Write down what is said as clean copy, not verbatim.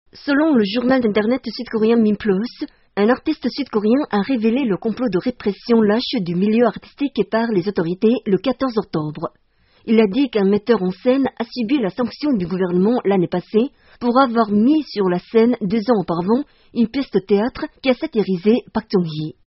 Selon le journal d'internet sud-coréen Minplus, un artiste sud-coréen a révélé le complot de répression lâche du milieu artistique par les autorités le 14 octobre. Il a dit qu'un metteur en scène a subi la sanction du gouvernement l'année passée pour avoir mis sur la scène 2 ans auparavant une pièce de théâtre qui a satirisé Park Chung-hee.